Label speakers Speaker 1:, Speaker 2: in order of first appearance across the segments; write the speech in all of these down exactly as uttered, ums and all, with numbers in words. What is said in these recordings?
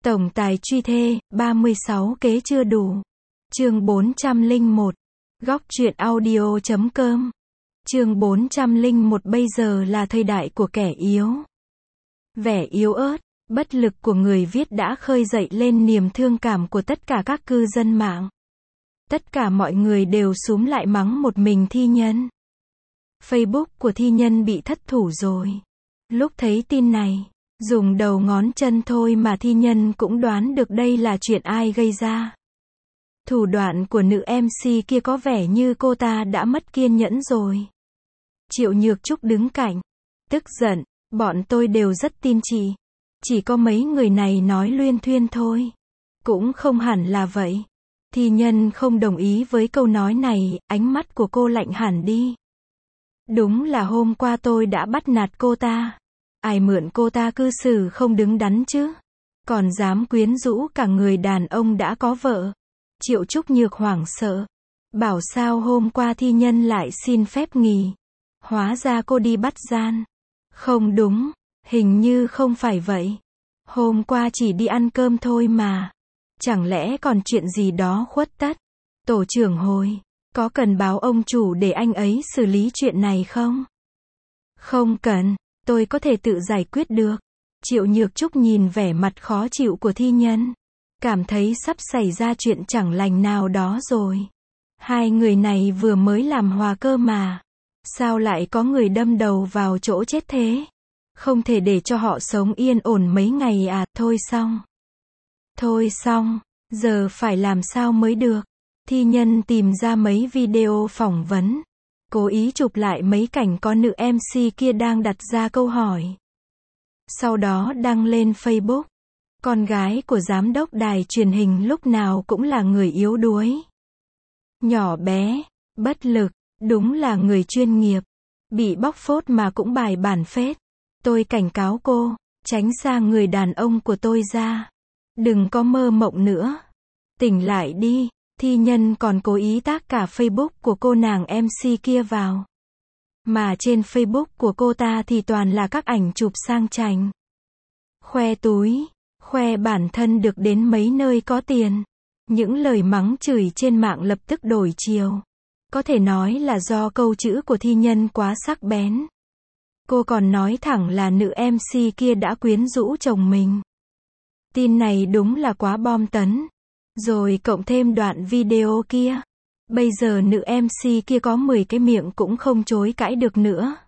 Speaker 1: Tổng tài truy thê, ba mươi sáu kế chưa đủ. Chương bốn trăm lẻ một. Góc truyện audio chấm com. Chương bốn trăm lẻ một. Bây giờ là thời đại của kẻ yếu. Vẻ yếu ớt, bất lực của người viết đã khơi dậy lên niềm thương cảm của tất cả các cư dân mạng. Tất cả mọi người đều xúm lại mắng một mình Thi Nhân. Facebook của Thi Nhân bị thất thủ rồi. Lúc thấy tin này, dùng đầu ngón chân thôi mà Thi Nhân cũng đoán được đây là chuyện ai gây ra. Thủ đoạn của nữ em xê kia có vẻ như cô ta đã mất kiên nhẫn rồi. Triệu Nhược Trúc đứng cạnh, tức giận, bọn tôi đều rất tin chị. Chỉ có mấy người này nói luyên thuyên thôi. Cũng không hẳn là vậy. Thi Nhân không đồng ý với câu nói này, ánh mắt của cô lạnh hẳn đi. Đúng là hôm qua tôi đã bắt nạt cô ta. Ai mượn cô ta cư xử không đứng đắn chứ. Còn dám quyến rũ cả người đàn ông đã có vợ. Triệu Trúc Nhược hoảng sợ. Bảo sao hôm qua Thi Nhân lại xin phép nghỉ. Hóa ra cô đi bắt gian. Không đúng, hình như không phải vậy. Hôm qua chỉ đi ăn cơm thôi mà. Chẳng lẽ còn chuyện gì đó khuất tất? Tổ trưởng Hồi, có cần báo ông chủ để anh ấy xử lý chuyện này không? Không cần, tôi có thể tự giải quyết được. Triệu Nhược Trúc nhìn vẻ mặt khó chịu của Thi Nhân. Cảm thấy sắp xảy ra chuyện chẳng lành nào đó rồi. Hai người này vừa mới làm hòa cơ mà. Sao lại có người đâm đầu vào chỗ chết thế? Không thể để cho họ sống yên ổn mấy ngày à, thôi xong. Thôi xong, giờ phải làm sao mới được. Thi Nhân tìm ra mấy video phỏng vấn. Cố ý chụp lại mấy cảnh có nữ em xê kia đang đặt ra câu hỏi. Sau đó đăng lên Facebook. Con gái của giám đốc đài truyền hình lúc nào cũng là người yếu đuối. Nhỏ bé, bất lực, đúng là người chuyên nghiệp. Bị bóc phốt mà cũng bài bản phết. Tôi cảnh cáo cô, tránh xa người đàn ông của tôi ra. Đừng có mơ mộng nữa. Tỉnh lại đi. Thi Nhân còn cố ý tác cả Facebook của cô nàng em xê kia vào. Mà trên Facebook của cô ta thì toàn là các ảnh chụp sang chảnh. Khoe túi, khoe bản thân được đến mấy nơi có tiền. Những lời mắng chửi trên mạng lập tức đổi chiều. Có thể nói là do câu chữ của Thi Nhân quá sắc bén. Cô còn nói thẳng là nữ em xê kia đã quyến rũ chồng mình. Tin này đúng là quá bom tấn. Rồi cộng thêm đoạn video kia. Bây giờ nữ em xê kia có mười cái miệng cũng không chối cãi được nữa.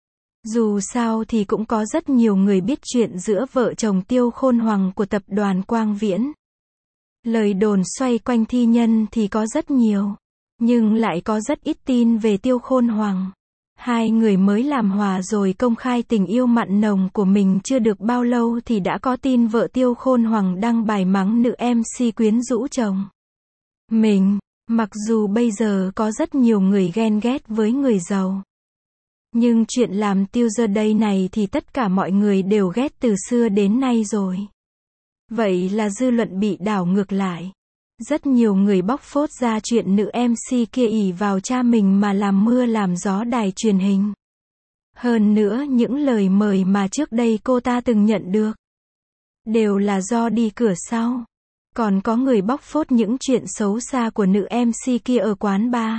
Speaker 1: Dù sao thì cũng có rất nhiều người biết chuyện giữa vợ chồng Tiêu Khôn Hoàng của tập đoàn Quang Viễn. Lời đồn xoay quanh Thi Nhân thì có rất nhiều. Nhưng lại có rất ít tin về Tiêu Khôn Hoàng. Hai người mới làm hòa rồi công khai tình yêu mặn nồng của mình chưa được bao lâu thì đã có tin vợ Tiêu Khôn Hoàng đăng bài mắng nữ em xê quyến rũ chồng mình. Mặc dù bây giờ có rất nhiều người ghen ghét với người giàu. Nhưng chuyện làm tiêu giờ đây này thì tất cả mọi người đều ghét từ xưa đến nay rồi. Vậy là dư luận bị đảo ngược lại. Rất nhiều người bóc phốt ra chuyện nữ em xê kia ỷ vào cha mình mà làm mưa làm gió đài truyền hình. Hơn nữa những lời mời mà trước đây cô ta từng nhận được đều là do đi cửa sau. Còn có người bóc phốt những chuyện xấu xa của nữ em xê kia ở quán bar.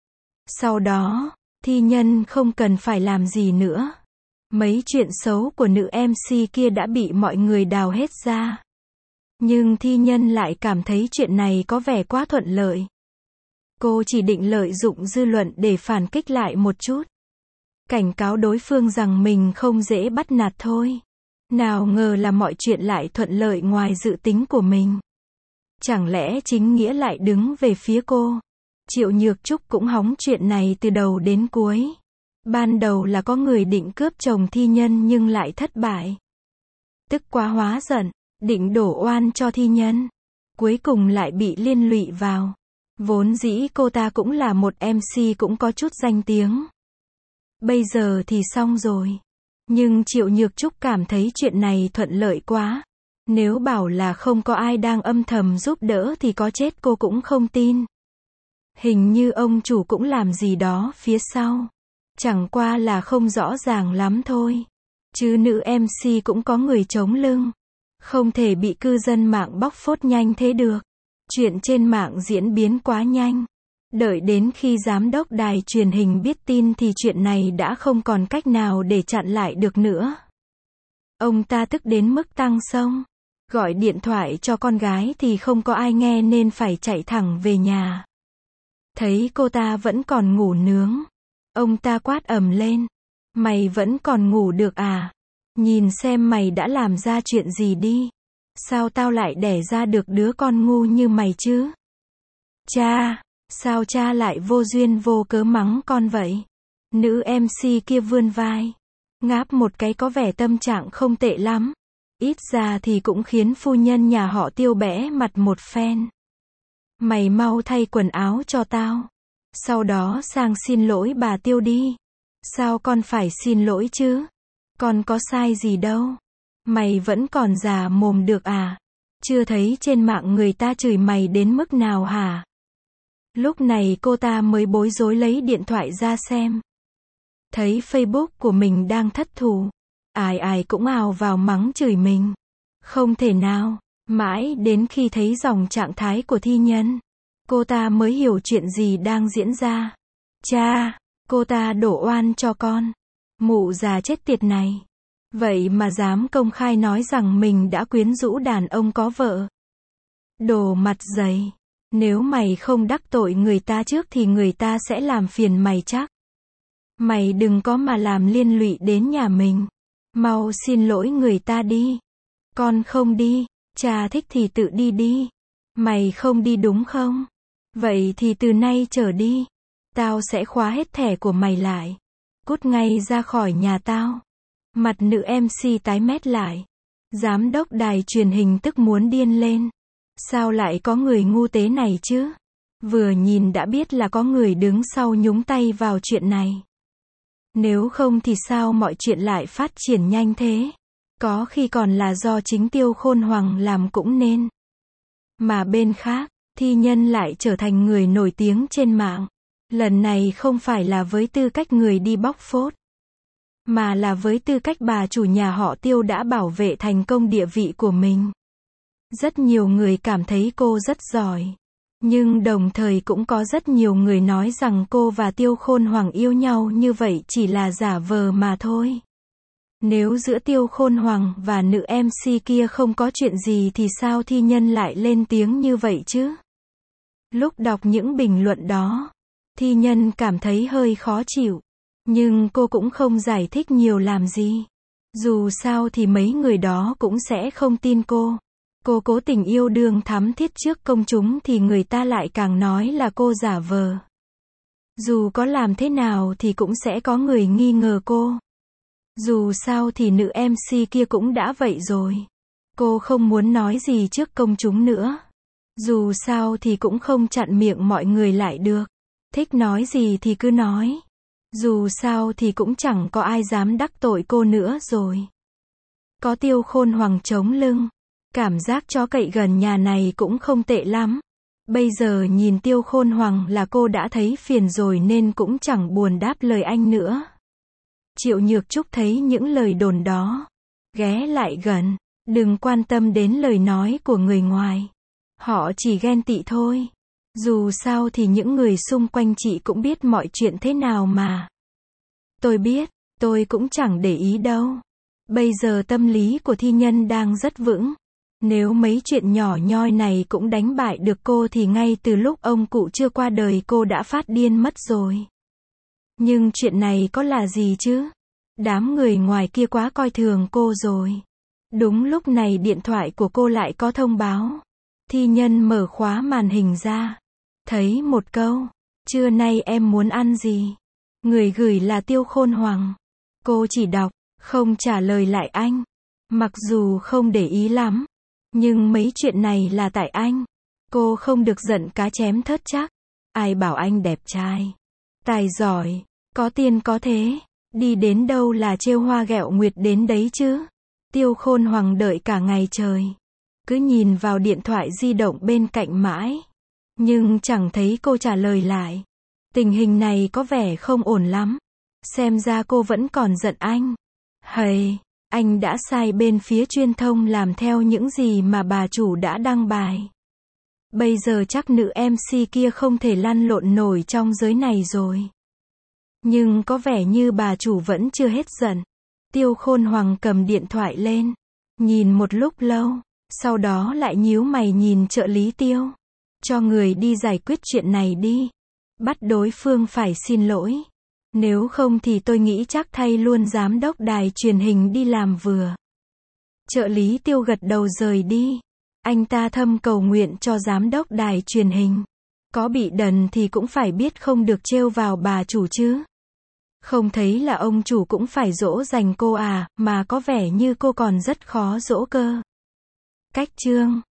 Speaker 1: Sau đó, Thi Nhân không cần phải làm gì nữa. Mấy chuyện xấu của nữ em xê kia đã bị mọi người đào hết ra. Nhưng Thi Nhân lại cảm thấy chuyện này có vẻ quá thuận lợi. Cô chỉ định lợi dụng dư luận để phản kích lại một chút. Cảnh cáo đối phương rằng mình không dễ bắt nạt thôi. Nào ngờ là mọi chuyện lại thuận lợi ngoài dự tính của mình. Chẳng lẽ chính nghĩa lại đứng về phía cô? Triệu Nhược Trúc cũng hóng chuyện này từ đầu đến cuối. Ban đầu là có người định cướp chồng Thi Nhân nhưng lại thất bại. Tức quá hóa giận, định đổ oan cho Thi Nhân. Cuối cùng lại bị liên lụy vào. Vốn dĩ cô ta cũng là một em xê cũng có chút danh tiếng. Bây giờ thì xong rồi. Nhưng Triệu Nhược Trúc cảm thấy chuyện này thuận lợi quá. Nếu bảo là không có ai đang âm thầm giúp đỡ thì có chết cô cũng không tin. Hình như ông chủ cũng làm gì đó phía sau. Chẳng qua là không rõ ràng lắm thôi. Chứ nữ em xê cũng có người chống lưng. Không thể bị cư dân mạng bóc phốt nhanh thế được. Chuyện trên mạng diễn biến quá nhanh. Đợi đến khi giám đốc đài truyền hình biết tin thì chuyện này đã không còn cách nào để chặn lại được nữa. Ông ta tức đến mức tăng xông. Gọi điện thoại cho con gái thì không có ai nghe nên phải chạy thẳng về nhà. Thấy cô ta vẫn còn ngủ nướng. Ông ta quát ầm lên. Mày vẫn còn ngủ được à? Nhìn xem mày đã làm ra chuyện gì đi. Sao tao lại đẻ ra được đứa con ngu như mày chứ? Cha, sao cha lại vô duyên vô cớ mắng con vậy? Nữ em xê kia vươn vai. Ngáp một cái có vẻ tâm trạng không tệ lắm. Ít ra thì cũng khiến phu nhân nhà họ Tiêu bẽ mặt một phen. Mày mau thay quần áo cho tao. Sau đó sang xin lỗi bà Tiêu đi. Sao con phải xin lỗi chứ? Con có sai gì đâu. Mày vẫn còn già mồm được à? Chưa thấy trên mạng người ta chửi mày đến mức nào hả? Lúc này cô ta mới bối rối lấy điện thoại ra xem. Thấy Facebook của mình đang thất thủ. Ai ai cũng ào vào mắng chửi mình. Không thể nào. Mãi đến khi thấy dòng trạng thái của thi nhân, cô ta mới hiểu chuyện gì đang diễn ra. Cha, cô ta đổ oan cho con. Mụ già chết tiệt này. Vậy mà dám công khai nói rằng mình đã quyến rũ đàn ông có vợ. Đồ mặt dày. Nếu mày không đắc tội người ta trước thì người ta sẽ làm phiền mày chắc. Mày đừng có mà làm liên lụy đến nhà mình. Mau xin lỗi người ta đi. Con không đi. Cha thích thì tự đi đi. Mày không đi đúng không? Vậy thì từ nay trở đi. Tao sẽ khóa hết thẻ của mày lại. Cút ngay ra khỏi nhà tao. Mặt nữ em xê tái mét lại. Giám đốc đài truyền hình tức muốn điên lên. Sao lại có người ngu tế này chứ? Vừa nhìn đã biết là có người đứng sau nhúng tay vào chuyện này. Nếu không thì sao mọi chuyện lại phát triển nhanh thế? Có khi còn là do chính Tiêu Khôn Hoàng làm cũng nên. Mà bên khác, thi nhân lại trở thành người nổi tiếng trên mạng. Lần này không phải là với tư cách người đi bóc phốt, mà là với tư cách bà chủ nhà họ Tiêu đã bảo vệ thành công địa vị của mình. Rất nhiều người cảm thấy cô rất giỏi. Nhưng đồng thời cũng có rất nhiều người nói rằng cô và Tiêu Khôn Hoàng yêu nhau như vậy chỉ là giả vờ mà thôi. Nếu giữa Tiêu Khôn Hoàng và nữ em xê kia không có chuyện gì thì sao thi nhân lại lên tiếng như vậy chứ? Lúc đọc những bình luận đó, thi nhân cảm thấy hơi khó chịu. Nhưng cô cũng không giải thích nhiều làm gì. Dù sao thì mấy người đó cũng sẽ không tin cô. Cô cố tình yêu đương thắm thiết trước công chúng thì người ta lại càng nói là cô giả vờ. Dù có làm thế nào thì cũng sẽ có người nghi ngờ cô. Dù sao thì nữ em xê kia cũng đã vậy rồi. Cô không muốn nói gì trước công chúng nữa. Dù sao thì cũng không chặn miệng mọi người lại được. Thích nói gì thì cứ nói. Dù sao thì cũng chẳng có ai dám đắc tội cô nữa rồi. Có Tiêu Khôn Hoàng chống lưng. Cảm giác chó cậy gần nhà này cũng không tệ lắm. Bây giờ nhìn Tiêu Khôn Hoàng là cô đã thấy phiền rồi nên cũng chẳng buồn đáp lời anh nữa. Triệu Nhược Trúc thấy những lời đồn đó. Ghé lại gần. Đừng quan tâm đến lời nói của người ngoài. Họ chỉ ghen tị thôi. Dù sao thì những người xung quanh chị cũng biết mọi chuyện thế nào mà. Tôi biết, tôi cũng chẳng để ý đâu. Bây giờ tâm lý của thi nhân đang rất vững. Nếu mấy chuyện nhỏ nhoi này cũng đánh bại được cô thì ngay từ lúc ông cụ chưa qua đời cô đã phát điên mất rồi. Nhưng chuyện này có là gì chứ? Đám người ngoài kia quá coi thường cô rồi. Đúng lúc này điện thoại của cô lại có thông báo. Thi nhân mở khóa màn hình ra. Thấy một câu. Trưa nay em muốn ăn gì? Người gửi là Tiêu Khôn Hoàng. Cô chỉ đọc, không trả lời lại anh. Mặc dù không để ý lắm. Nhưng mấy chuyện này là tại anh. Cô không được giận cá chém thớt chắc. Ai bảo anh đẹp trai, tài giỏi, có tiền có thế. Đi đến đâu là trêu hoa ghẹo nguyệt đến đấy chứ. Tiêu Khôn Hoàng đợi cả ngày trời. Cứ nhìn vào điện thoại di động bên cạnh mãi. Nhưng chẳng thấy cô trả lời lại. Tình hình này có vẻ không ổn lắm. Xem ra cô vẫn còn giận anh. Hầy, Anh đã sai bên phía truyền thông làm theo những gì mà bà chủ đã đăng bài. Bây giờ chắc nữ em xê kia không thể lăn lộn nổi trong giới này rồi. Nhưng có vẻ như bà chủ vẫn chưa hết giận. Tiêu Khôn Hoàng cầm điện thoại lên, nhìn một lúc lâu, sau đó lại nhíu mày nhìn trợ lý Tiêu. Cho người đi giải quyết chuyện này đi. Bắt đối phương phải xin lỗi. Nếu không thì tôi nghĩ chắc thay luôn giám đốc đài truyền hình đi làm vừa. Trợ lý Tiêu gật đầu rời đi. Anh ta thầm cầu nguyện cho giám đốc đài truyền hình. Có bị đần thì cũng phải biết không được trêu vào bà chủ chứ. Không thấy là ông chủ cũng phải dỗ dành cô à, mà có vẻ như cô còn rất khó dỗ cơ. Cách chương